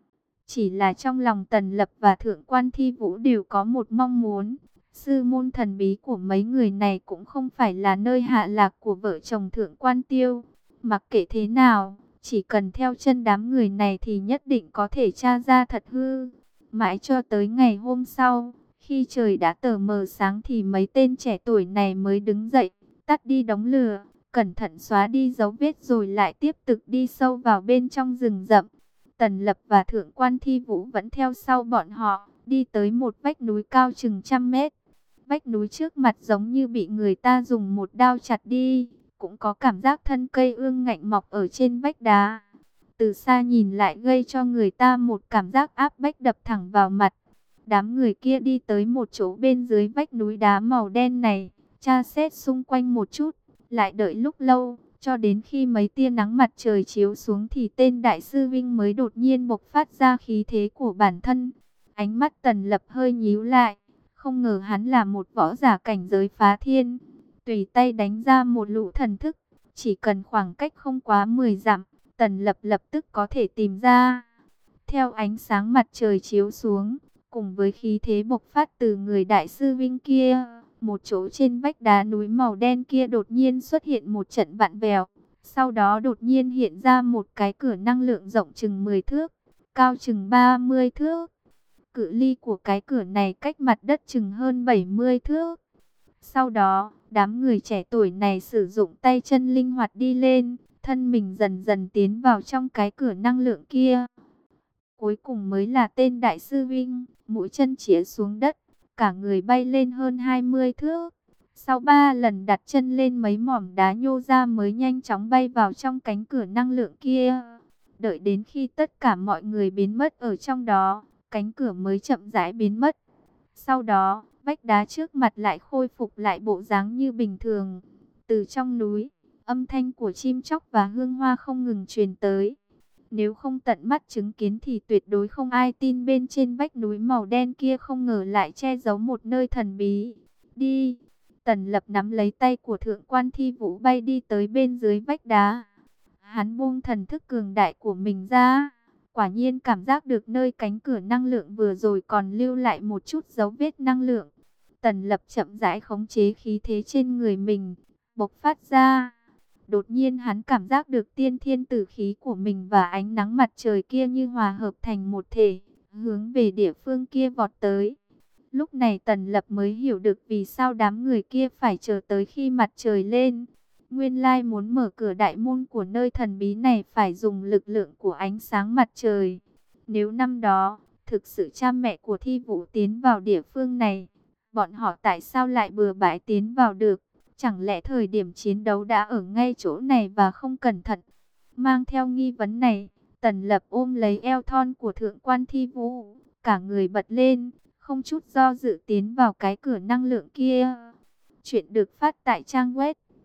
Chỉ là trong lòng Tần Lập và Thượng quan Thi Vũ đều có một mong muốn. Sư môn thần bí của mấy người này cũng không phải là nơi hạ lạc của vợ chồng Thượng quan Tiêu. Mặc kệ thế nào, chỉ cần theo chân đám người này thì nhất định có thể tra ra thật hư. Mãi cho tới ngày hôm sau, khi trời đã tờ mờ sáng thì mấy tên trẻ tuổi này mới đứng dậy, tắt đi đống lửa, cẩn thận xóa đi dấu vết rồi lại tiếp tục đi sâu vào bên trong rừng rậm. Tần Lập và Thượng quan Thi Vũ vẫn theo sau bọn họ, đi tới một vách núi cao chừng trăm mét. Vách núi trước mặt giống như bị người ta dùng một đao chặt đi, cũng có cảm giác thân cây ương ngạnh mọc ở trên vách đá. Từ xa nhìn lại gây cho người ta một cảm giác áp bách đập thẳng vào mặt. Đám người kia đi tới một chỗ bên dưới vách núi đá màu đen này, tra xét xung quanh một chút, lại đợi lúc lâu, cho đến khi mấy tia nắng mặt trời chiếu xuống thì tên đại sư Vinh mới đột nhiên bộc phát ra khí thế của bản thân. Ánh mắt Tần Lập hơi nhíu lại, không ngờ hắn là một võ giả cảnh giới phá thiên. Tùy tay đánh ra một lũ thần thức, chỉ cần khoảng cách không quá mười dặm, Tần Lập lập tức có thể tìm ra. Theo ánh sáng mặt trời chiếu xuống, cùng với khí thế bộc phát từ người đại sư Vinh kia, một chỗ trên vách đá núi màu đen kia đột nhiên xuất hiện một trận vặn vẹo. Sau đó đột nhiên hiện ra một cái cửa năng lượng rộng chừng mười thước, cao chừng ba mươi thước. Cự ly của cái cửa này cách mặt đất chừng hơn bảy mươi thước. Sau đó, đám người trẻ tuổi này sử dụng tay chân linh hoạt đi lên, thân mình dần dần tiến vào trong cái cửa năng lượng kia. Cuối cùng mới là tên đại sư Vinh, mũi chân chĩa xuống đất, cả người bay lên hơn hai mươi thước. Sau ba lần đặt chân lên mấy mỏm đá nhô ra mới nhanh chóng bay vào trong cánh cửa năng lượng kia. Đợi đến khi tất cả mọi người biến mất ở trong đó, cánh cửa mới chậm rãi biến mất. Sau đó, vách đá trước mặt lại khôi phục lại bộ dáng như bình thường. Từ trong núi, âm thanh của chim chóc và hương hoa không ngừng truyền tới. Nếu không tận mắt chứng kiến thì tuyệt đối không ai tin bên trên vách núi màu đen kia không ngờ lại che giấu một nơi thần bí. Đi! Tần Lập nắm lấy tay của Thượng quan Thi Vũ bay đi tới bên dưới vách đá. Hắn buông thần thức cường đại của mình ra. Quả nhiên cảm giác được nơi cánh cửa năng lượng vừa rồi còn lưu lại một chút dấu vết năng lượng. Tần Lập chậm rãi khống chế khí thế trên người mình, bộc phát ra. Đột nhiên hắn cảm giác được tiên thiên tử khí của mình và ánh nắng mặt trời kia như hòa hợp thành một thể, hướng về địa phương kia vọt tới. Lúc này Tần Lập mới hiểu được vì sao đám người kia phải chờ tới khi mặt trời lên. Nguyên lai muốn mở cửa đại môn của nơi thần bí này phải dùng lực lượng của ánh sáng mặt trời. Nếu năm đó, thực sự cha mẹ của Thi Vũ tiến vào địa phương này, bọn họ tại sao lại bừa bãi tiến vào được? Chẳng lẽ thời điểm chiến đấu đã ở ngay chỗ này và không cẩn thận? Mang theo nghi vấn này, Tần Lập ôm lấy eo thon của Thượng quan Thi Vũ, cả người bật lên, không chút do dự tiến vào cái cửa năng lượng kia. Chuyện được phát tại trang web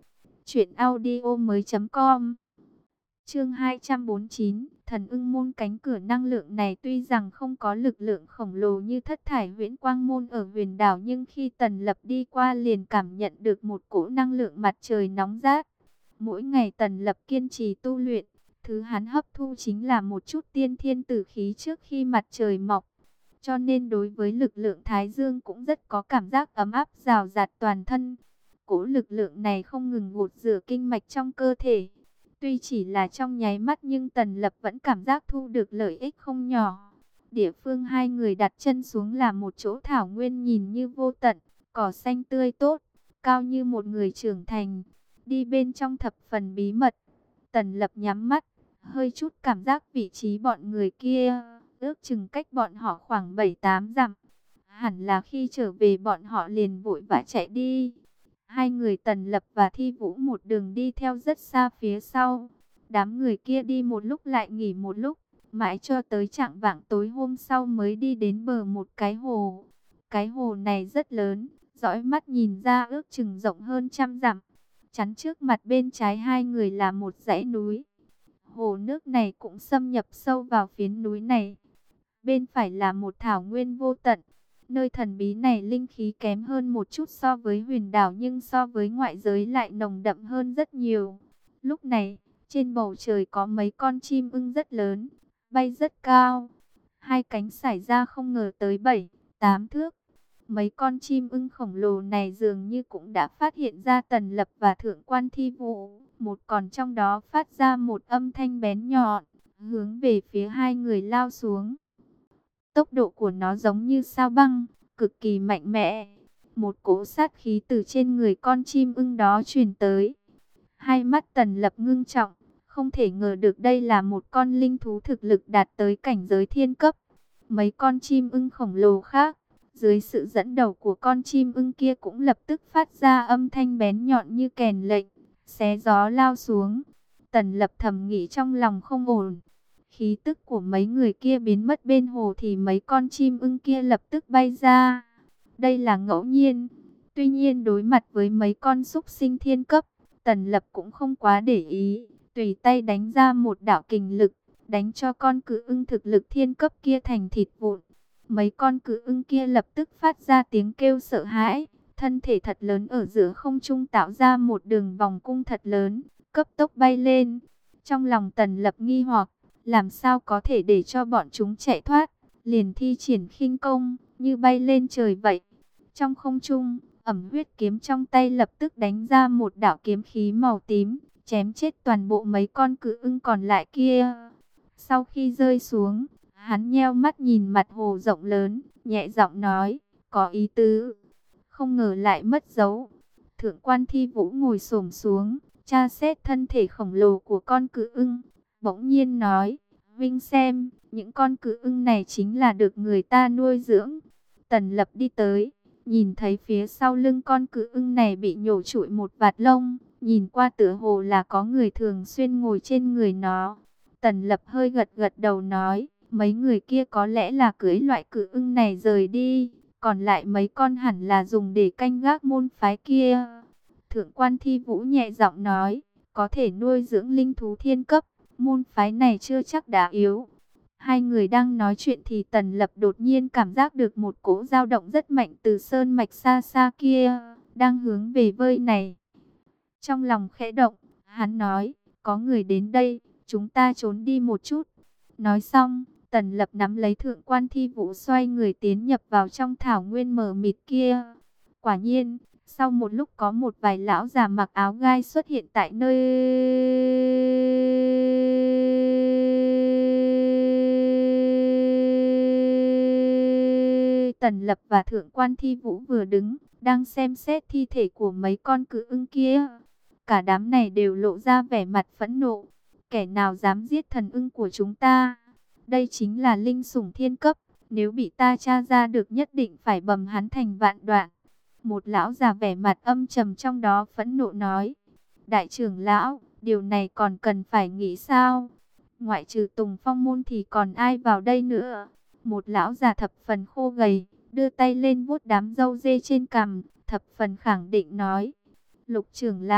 Chuyện audio mới com. Chương hai trăm bốn mươi chín, Thần Ưng Môn. Cánh cửa năng lượng này tuy rằng không có lực lượng khổng lồ như Thất Thải Huyễn Quang Môn ở Huyền Đảo, nhưng khi Tần Lập đi qua liền cảm nhận được một cỗ năng lượng mặt trời nóng rát. Mỗi ngày Tần Lập kiên trì tu luyện, thứ hắn hấp thu chính là một chút tiên thiên tử khí trước khi mặt trời mọc. Cho nên đối với lực lượng Thái Dương cũng rất có cảm giác ấm áp rào rạt toàn thân. Cỗ lực lượng này không ngừng gột rửa kinh mạch trong cơ thể. Tuy chỉ là trong nháy mắt nhưng Tần Lập vẫn cảm giác thu được lợi ích không nhỏ. Địa phương hai người đặt chân xuống là một chỗ thảo nguyên nhìn như vô tận, cỏ xanh tươi tốt, cao như một người trưởng thành. Đi bên trong thập phần bí mật. Tần Lập nhắm mắt, hơi chút cảm giác vị trí bọn người kia, ước chừng cách bọn họ khoảng bảy tám dặm. Hẳn là khi trở về bọn họ liền vội vã chạy đi. Hai người Tần Lập và Thi Vũ một đường đi theo rất xa phía sau. Đám người kia đi một lúc lại nghỉ một lúc, mãi cho tới chạng vạng tối hôm sau mới đi đến bờ một cái hồ. Cái hồ này rất lớn, dõi mắt nhìn ra ước chừng rộng hơn trăm dặm. Chắn trước mặt bên trái hai người là một dãy núi. Hồ nước này cũng xâm nhập sâu vào phiến núi này. Bên phải là một thảo nguyên vô tận. Nơi thần bí này linh khí kém hơn một chút so với Huyền Đảo, nhưng so với ngoại giới lại nồng đậm hơn rất nhiều. Lúc này, trên bầu trời có mấy con chim ưng rất lớn, bay rất cao. Hai cánh sải ra không ngờ tới bảy, tám thước. Mấy con chim ưng khổng lồ này dường như cũng đã phát hiện ra Tần Lập và Thượng quan Thi Vũ. Một còn trong đó phát ra một âm thanh bén nhọn, hướng về phía hai người lao xuống. Tốc độ của nó giống như sao băng, cực kỳ mạnh mẽ. Một cỗ sát khí từ trên người con chim ưng đó truyền tới. Hai mắt Tần Lập ngưng trọng, không thể ngờ được đây là một con linh thú thực lực đạt tới cảnh giới thiên cấp. Mấy con chim ưng khổng lồ khác, dưới sự dẫn đầu của con chim ưng kia cũng lập tức phát ra âm thanh bén nhọn như kèn lệnh, xé gió lao xuống. Tần Lập thầm nghĩ trong lòng không ổn. Khí tức của mấy người kia biến mất bên hồ thì mấy con chim ưng kia lập tức bay ra. Đây là ngẫu nhiên. Tuy nhiên đối mặt với mấy con súc sinh thiên cấp, Tần Lập cũng không quá để ý. Tùy tay đánh ra một đạo kình lực, đánh cho con cự ưng thực lực thiên cấp kia thành thịt vụn. Mấy con cự ưng kia lập tức phát ra tiếng kêu sợ hãi. Thân thể thật lớn ở giữa không trung tạo ra một đường vòng cung thật lớn, cấp tốc bay lên. Trong lòng Tần Lập nghi hoặc, làm sao có thể để cho bọn chúng chạy thoát, liền thi triển khinh công, như bay lên trời vậy. Trong không trung, ẩm huyết kiếm trong tay lập tức đánh ra một đạo kiếm khí màu tím, chém chết toàn bộ mấy con cự ưng còn lại kia. Sau khi rơi xuống, hắn nheo mắt nhìn mặt hồ rộng lớn, nhẹ giọng nói, có ý tứ. Không ngờ lại mất dấu. Thượng quan Thi Vũ ngồi xổm xuống, tra xét thân thể khổng lồ của con cự ưng. Bỗng nhiên nói, Vinh xem, những con cự ưng này chính là được người ta nuôi dưỡng. Tần Lập đi tới, nhìn thấy phía sau lưng con cự ưng này bị nhổ trụi một vạt lông. Nhìn qua tựa hồ là có người thường xuyên ngồi trên người nó. Tần Lập hơi gật gật đầu nói, mấy người kia có lẽ là cưỡi loại cự ưng này rời đi. Còn lại mấy con hẳn là dùng để canh gác môn phái kia. Thượng quan Thi Vũ nhẹ giọng nói, có thể nuôi dưỡng linh thú thiên cấp, môn phái này chưa chắc đã yếu. Hai người đang nói chuyện thì Tần Lập đột nhiên cảm giác được một cỗ dao động rất mạnh từ sơn mạch xa xa kia, đang hướng về vơi này. Trong lòng khẽ động, hắn nói, có người đến đây, chúng ta trốn đi một chút. Nói xong, Tần Lập nắm lấy Thượng quan Thi Vũ xoay người tiến nhập vào trong thảo nguyên mờ mịt kia. Quả nhiên, sau một lúc có một vài lão già mặc áo gai xuất hiện tại nơi Tần Lập và Thượng quan Thi Vũ vừa đứng, đang xem xét thi thể của mấy con cự ưng kia. Cả đám này đều lộ ra vẻ mặt phẫn nộ. Kẻ nào dám giết thần ưng của chúng ta? Đây chính là linh sủng thiên cấp, nếu bị ta tra ra được nhất định phải bầm hắn thành vạn đoạn. Một lão già vẻ mặt âm trầm trong đó phẫn nộ nói, đại trưởng lão, điều này còn cần phải nghĩ sao? Ngoại trừ Tùng Phong môn thì còn ai vào đây nữa? Một lão già thập phần khô gầy, đưa tay lên vuốt đám râu dê trên cằm, thập phần khẳng định nói, Lục trưởng lão,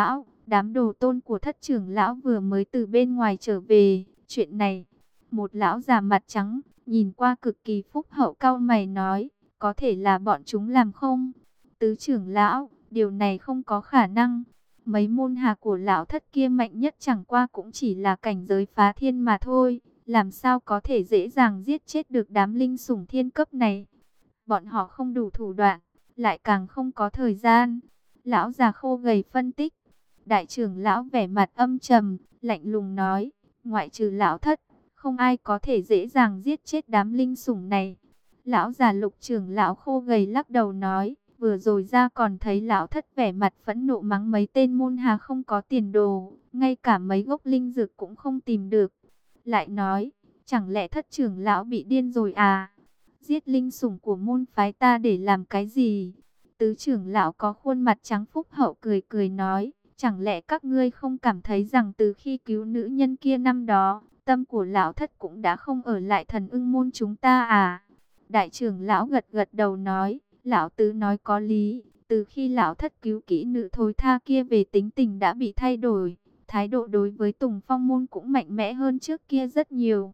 đám đồ tôn của thất trưởng lão vừa mới từ bên ngoài trở về. Chuyện này, một lão già mặt trắng, nhìn qua cực kỳ phúc hậu cau mày nói, có thể là bọn chúng làm không? Tứ trưởng lão, điều này không có khả năng. Mấy môn hạ của lão thất kia mạnh nhất chẳng qua cũng chỉ là cảnh giới phá thiên mà thôi. Làm sao có thể dễ dàng giết chết được đám linh sủng thiên cấp này? Bọn họ không đủ thủ đoạn, lại càng không có thời gian. Lão già khô gầy phân tích. Đại trưởng lão vẻ mặt âm trầm, lạnh lùng nói, ngoại trừ lão thất, không ai có thể dễ dàng giết chết đám linh sủng này. Lão già Lục trưởng lão khô gầy lắc đầu nói, vừa rồi ra còn thấy lão thất vẻ mặt phẫn nộ mắng mấy tên môn hạ không có tiền đồ, ngay cả mấy gốc linh dược cũng không tìm được. Lại nói, chẳng lẽ thất trưởng lão bị điên rồi à? Giết linh sủng của môn phái ta để làm cái gì? Tứ trưởng lão có khuôn mặt trắng phúc hậu cười cười nói, chẳng lẽ các ngươi không cảm thấy rằng từ khi cứu nữ nhân kia năm đó, tâm của lão thất cũng đã không ở lại thần ưng môn chúng ta à? Đại trưởng lão gật gật đầu nói, lão tứ nói có lý, từ khi lão thất cứu kỹ nữ thối tha kia về tính tình đã bị thay đổi, thái độ đối với Tùng Phong môn cũng mạnh mẽ hơn trước kia rất nhiều.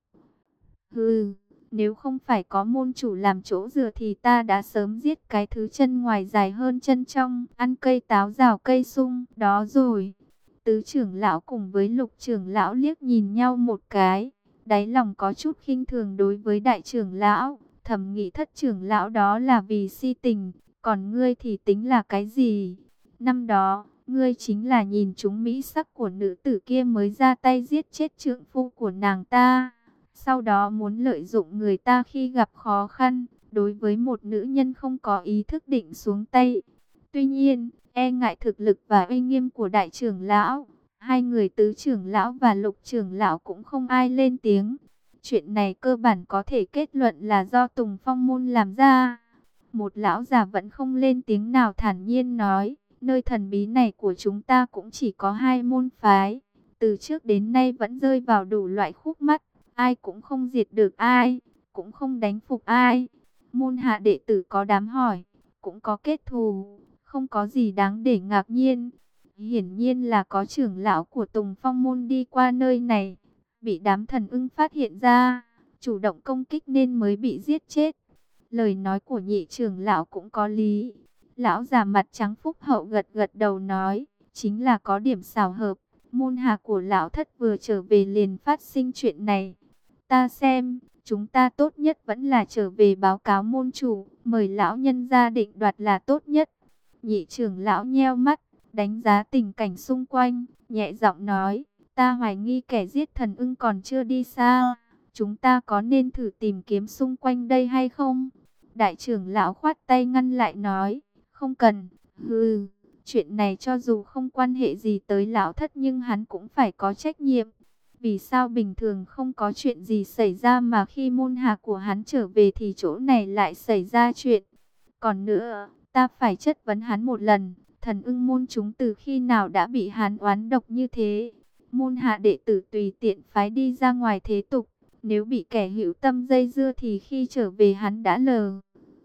Hừ, nếu không phải có môn chủ làm chỗ dựa thì ta đã sớm giết cái thứ chân ngoài dài hơn chân trong, ăn cây táo rào cây sung, đó rồi. Tứ trưởng lão cùng với Lục trưởng lão liếc nhìn nhau một cái, đáy lòng có chút khinh thường đối với đại trưởng lão, thầm nghĩ thất trưởng lão đó là vì si tình, còn ngươi thì tính là cái gì? Năm đó, ngươi chính là nhìn chúng mỹ sắc của nữ tử kia mới ra tay giết chết trượng phu của nàng ta. Sau đó muốn lợi dụng người ta khi gặp khó khăn, đối với một nữ nhân không có ý thức định xuống tay. Tuy nhiên, e ngại thực lực và uy nghiêm của đại trưởng lão, hai người tứ trưởng lão và lục trưởng lão cũng không ai lên tiếng. Chuyện này cơ bản có thể kết luận là do Tùng Phong môn làm ra. Một lão già vẫn không lên tiếng nào thản nhiên nói, nơi thần bí này của chúng ta cũng chỉ có hai môn phái. Từ trước đến nay vẫn rơi vào đủ loại khúc mắc, ai cũng không diệt được ai, cũng không đánh phục ai. Môn hạ đệ tử có đám hỏi, cũng có kết thù, không có gì đáng để ngạc nhiên. Hiển nhiên là có trưởng lão của Tùng Phong môn đi qua nơi này, bị đám thần ưng phát hiện ra, chủ động công kích nên mới bị giết chết. Lời nói của nhị trưởng lão cũng có lý. Lão già mặt trắng phúc hậu gật gật đầu nói, chính là có điểm xảo hợp. Môn hạ của lão thất vừa trở về liền phát sinh chuyện này. Ta xem, chúng ta tốt nhất vẫn là trở về báo cáo môn chủ, mời lão nhân ra định đoạt là tốt nhất. Nhị trưởng lão nheo mắt, đánh giá tình cảnh xung quanh, nhẹ giọng nói, ta hoài nghi kẻ giết thần ưng còn chưa đi xa. Chúng ta có nên thử tìm kiếm xung quanh đây hay không? Đại trưởng lão khoát tay ngăn lại nói, không cần, hừ, chuyện này cho dù không quan hệ gì tới lão thất nhưng hắn cũng phải có trách nhiệm. Vì sao bình thường không có chuyện gì xảy ra mà khi môn hạ của hắn trở về thì chỗ này lại xảy ra chuyện? Còn nữa, ta phải chất vấn hắn một lần, thần ưng môn chúng từ khi nào đã bị hắn oán độc như thế? Môn hạ đệ tử tùy tiện phái đi ra ngoài thế tục, nếu bị kẻ hữu tâm dây dưa thì khi trở về hắn đã lờ